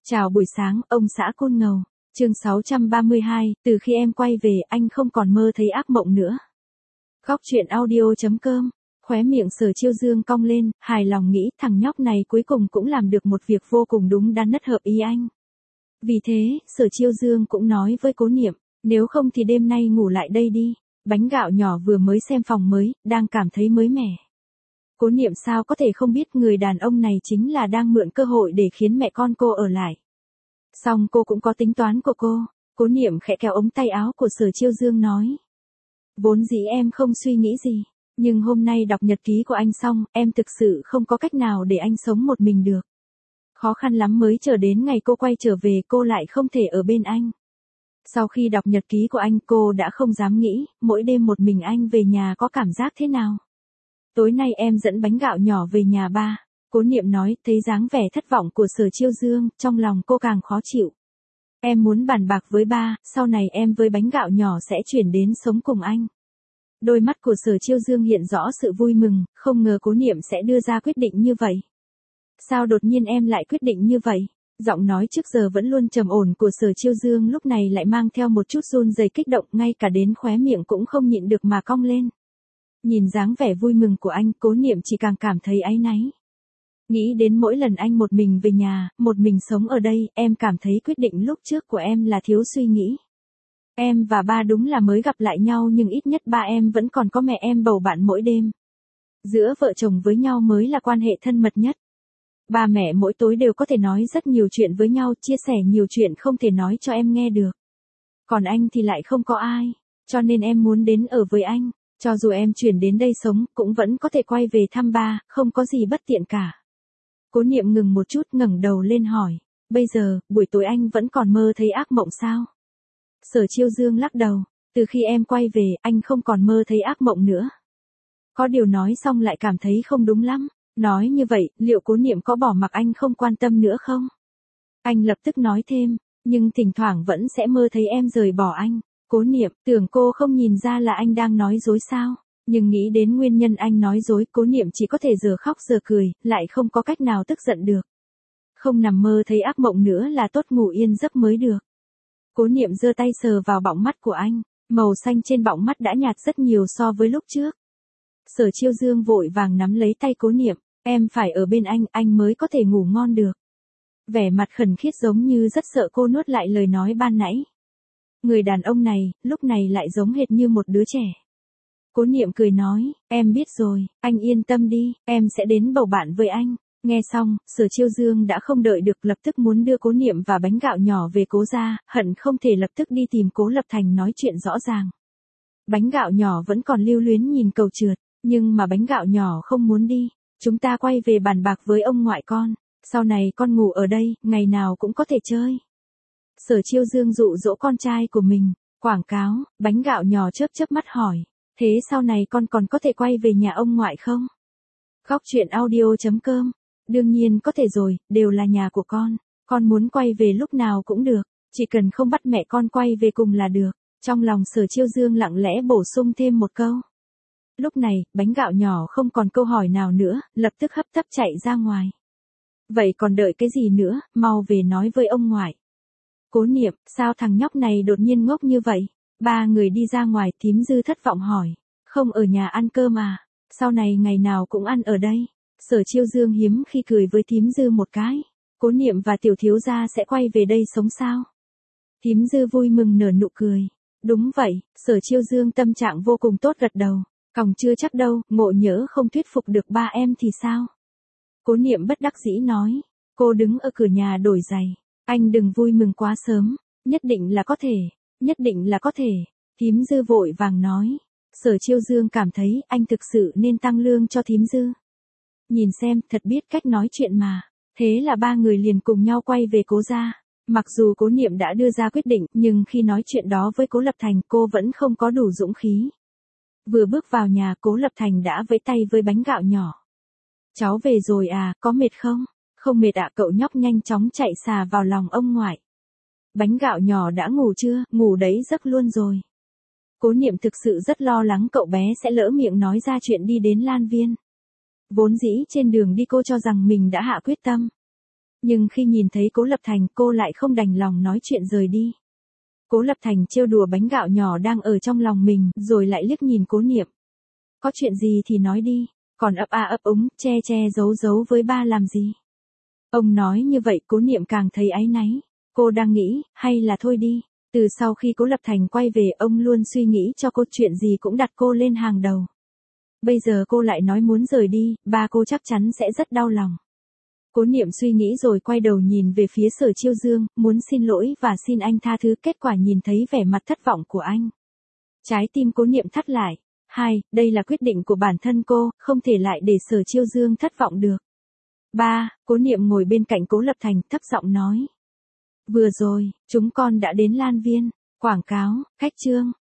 Chào buổi sáng, ông xã Côn Ngầu. Chương 632, từ khi em quay về, anh không còn mơ thấy ác mộng nữa. Góc truyện audio.com. Khóe miệng Sở Chiêu Dương cong lên, hài lòng nghĩ thằng nhóc này cuối cùng cũng làm được một việc vô cùng đúng đắn nhất hợp ý anh. Vì thế, Sở Chiêu Dương cũng nói với Cố Niệm, nếu không thì đêm nay ngủ lại đây đi. Bánh gạo nhỏ vừa mới xem phòng mới, đang cảm thấy mới mẻ. Cố Niệm sao có thể không biết người đàn ông này chính là đang mượn cơ hội để khiến mẹ con cô ở lại. Song cô cũng có tính toán của cô. Cố Niệm khẽ kéo ống tay áo của Sở Chiêu Dương nói. Vốn dĩ em không suy nghĩ gì, nhưng hôm nay đọc nhật ký của anh xong, em thực sự không có cách nào để anh sống một mình được. Khó khăn lắm mới chờ đến ngày cô quay trở về cô lại không thể ở bên anh. Sau khi đọc nhật ký của anh cô đã không dám nghĩ, mỗi đêm một mình anh về nhà có cảm giác thế nào. Tối nay em dẫn bánh gạo nhỏ về nhà ba. Cố Niệm nói, thấy dáng vẻ thất vọng của Sở Chiêu Dương, trong lòng cô càng khó chịu. Em muốn bàn bạc với ba, sau này em với bánh gạo nhỏ sẽ chuyển đến sống cùng anh. Đôi mắt của Sở Chiêu Dương hiện rõ sự vui mừng, không ngờ Cố Niệm sẽ đưa ra quyết định như vậy. Sao đột nhiên em lại quyết định như vậy? Giọng nói trước giờ vẫn luôn trầm ổn của Sở Chiêu Dương lúc này lại mang theo một chút run rẩy kích động, ngay cả đến khóe miệng cũng không nhịn được mà cong lên. Nhìn dáng vẻ vui mừng của anh, Cố Niệm chỉ càng cảm thấy áy náy. Nghĩ đến mỗi lần anh một mình về nhà, một mình sống ở đây, em cảm thấy quyết định lúc trước của em là thiếu suy nghĩ. Em và ba đúng là mới gặp lại nhau nhưng ít nhất ba em vẫn còn có mẹ em bầu bạn mỗi đêm. Giữa vợ chồng với nhau mới là quan hệ thân mật nhất. Ba mẹ mỗi tối đều có thể nói rất nhiều chuyện với nhau, chia sẻ nhiều chuyện không thể nói cho em nghe được. Còn anh thì lại không có ai, cho nên em muốn đến ở với anh. Cho dù em chuyển đến đây sống, cũng vẫn có thể quay về thăm ba, không có gì bất tiện cả. Cố Niệm ngừng một chút ngẩng đầu lên hỏi, bây giờ, buổi tối anh vẫn còn mơ thấy ác mộng sao? Sở Chiêu Dương lắc đầu, từ khi em quay về, anh không còn mơ thấy ác mộng nữa. Có điều nói xong lại cảm thấy không đúng lắm, nói như vậy, liệu Cố Niệm có bỏ mặc anh không quan tâm nữa không? Anh lập tức nói thêm, nhưng thỉnh thoảng vẫn sẽ mơ thấy em rời bỏ anh. Cố Niệm, tưởng cô không nhìn ra là anh đang nói dối sao? Nhưng nghĩ đến nguyên nhân anh nói dối, Cố Niệm chỉ có thể giờ khóc giờ cười, lại không có cách nào tức giận được. Không nằm mơ thấy ác mộng nữa là tốt, ngủ yên giấc mới được. Cố Niệm giơ tay sờ vào bọng mắt của anh, màu xanh trên bọng mắt đã nhạt rất nhiều so với lúc trước. Sở Chiêu Dương vội vàng nắm lấy tay Cố Niệm, em phải ở bên anh mới có thể ngủ ngon được. Vẻ mặt khẩn khiết giống như rất sợ cô nuốt lại lời nói ban nãy. Người đàn ông này, lúc này lại giống hệt như một đứa trẻ. Cố Niệm cười nói, em biết rồi, anh yên tâm đi, em sẽ đến bầu bạn với anh. Nghe xong, Sở Chiêu Dương đã không đợi được, lập tức muốn đưa Cố Niệm và bánh gạo nhỏ về Cố gia, hận không thể lập tức đi tìm Cố Lập Thành nói chuyện rõ ràng. Bánh gạo nhỏ vẫn còn lưu luyến nhìn cầu trượt, nhưng mà bánh gạo nhỏ không muốn đi. Chúng ta quay về bàn bạc với ông ngoại con, sau này con ngủ ở đây, ngày nào cũng có thể chơi. Sở Chiêu Dương dụ dỗ con trai của mình, quảng cáo, bánh gạo nhỏ chớp chớp mắt hỏi, thế sau này con còn có thể quay về nhà ông ngoại không? Góc truyện audio.com, đương nhiên có thể rồi, đều là nhà của con muốn quay về lúc nào cũng được, chỉ cần không bắt mẹ con quay về cùng là được. Trong lòng Sở Chiêu Dương lặng lẽ bổ sung thêm một câu. Lúc này, bánh gạo nhỏ không còn câu hỏi nào nữa, lập tức hấp tấp chạy ra ngoài. Vậy còn đợi cái gì nữa, mau về nói với ông ngoại. Cố Niệm, sao thằng nhóc này đột nhiên ngốc như vậy? Ba người đi ra ngoài, Thím Dư thất vọng hỏi, không ở nhà ăn cơm à? Sau này ngày nào cũng ăn ở đây. Sở Chiêu Dương hiếm khi cười với Thím Dư một cái. Cố Niệm và Tiểu Thiếu gia sẽ quay về đây sống sao? Thím Dư vui mừng nở nụ cười. Đúng vậy, Sở Chiêu Dương tâm trạng vô cùng tốt gật đầu. Còng chưa chắc đâu, ngộ nhỡ không thuyết phục được ba em thì sao? Cố Niệm bất đắc dĩ nói. Cô đứng ở cửa nhà đổi giày. Anh đừng vui mừng quá sớm, nhất định là có thể, nhất định là có thể. Thím Dư vội vàng nói. Sở Chiêu Dương cảm thấy anh thực sự nên tăng lương cho Thím Dư. Nhìn xem, thật biết cách nói chuyện mà. Thế là ba người liền cùng nhau quay về Cố gia. Mặc dù Cố Niệm đã đưa ra quyết định, nhưng khi nói chuyện đó với Cố Lập Thành cô vẫn không có đủ dũng khí. Vừa bước vào nhà, Cố Lập Thành đã vẫy tay với bánh gạo nhỏ. Cháu về rồi à, có mệt không? Không mệt ạ, cậu nhóc nhanh chóng chạy xà vào lòng ông ngoại. Bánh gạo nhỏ đã ngủ chưa? Ngủ đấy giấc luôn rồi. Cố Niệm thực sự rất lo lắng cậu bé sẽ lỡ miệng nói ra chuyện đi đến Lan Viên. Vốn dĩ trên đường đi cô cho rằng mình đã hạ quyết tâm. Nhưng khi nhìn thấy Cố Lập Thành, cô lại không đành lòng nói chuyện rời đi. Cố Lập Thành trêu đùa bánh gạo nhỏ đang ở trong lòng mình, rồi lại liếc nhìn Cố Niệm. Có chuyện gì thì nói đi, còn ấp a ấp úng, che che giấu giấu với ba làm gì? Ông nói như vậy Cố Niệm càng thấy áy náy. Cô đang nghĩ, hay là thôi đi. Từ sau khi Cố Lập Thành quay về, ông luôn suy nghĩ cho cô, chuyện gì cũng đặt cô lên hàng đầu. Bây giờ cô lại nói muốn rời đi, ba cô chắc chắn sẽ rất đau lòng. Cố Niệm suy nghĩ rồi quay đầu nhìn về phía Sở Chiêu Dương, muốn xin lỗi và xin anh tha thứ, kết quả nhìn thấy vẻ mặt thất vọng của anh. Trái tim Cố Niệm thắt lại. Đây là quyết định của bản thân cô, không thể lại để Sở Chiêu Dương thất vọng được. Ba, Cố Niệm ngồi bên cạnh Cố Lập Thành, thấp giọng nói. Vừa rồi, chúng con đã đến Lan Viên, quảng cáo, khách trương.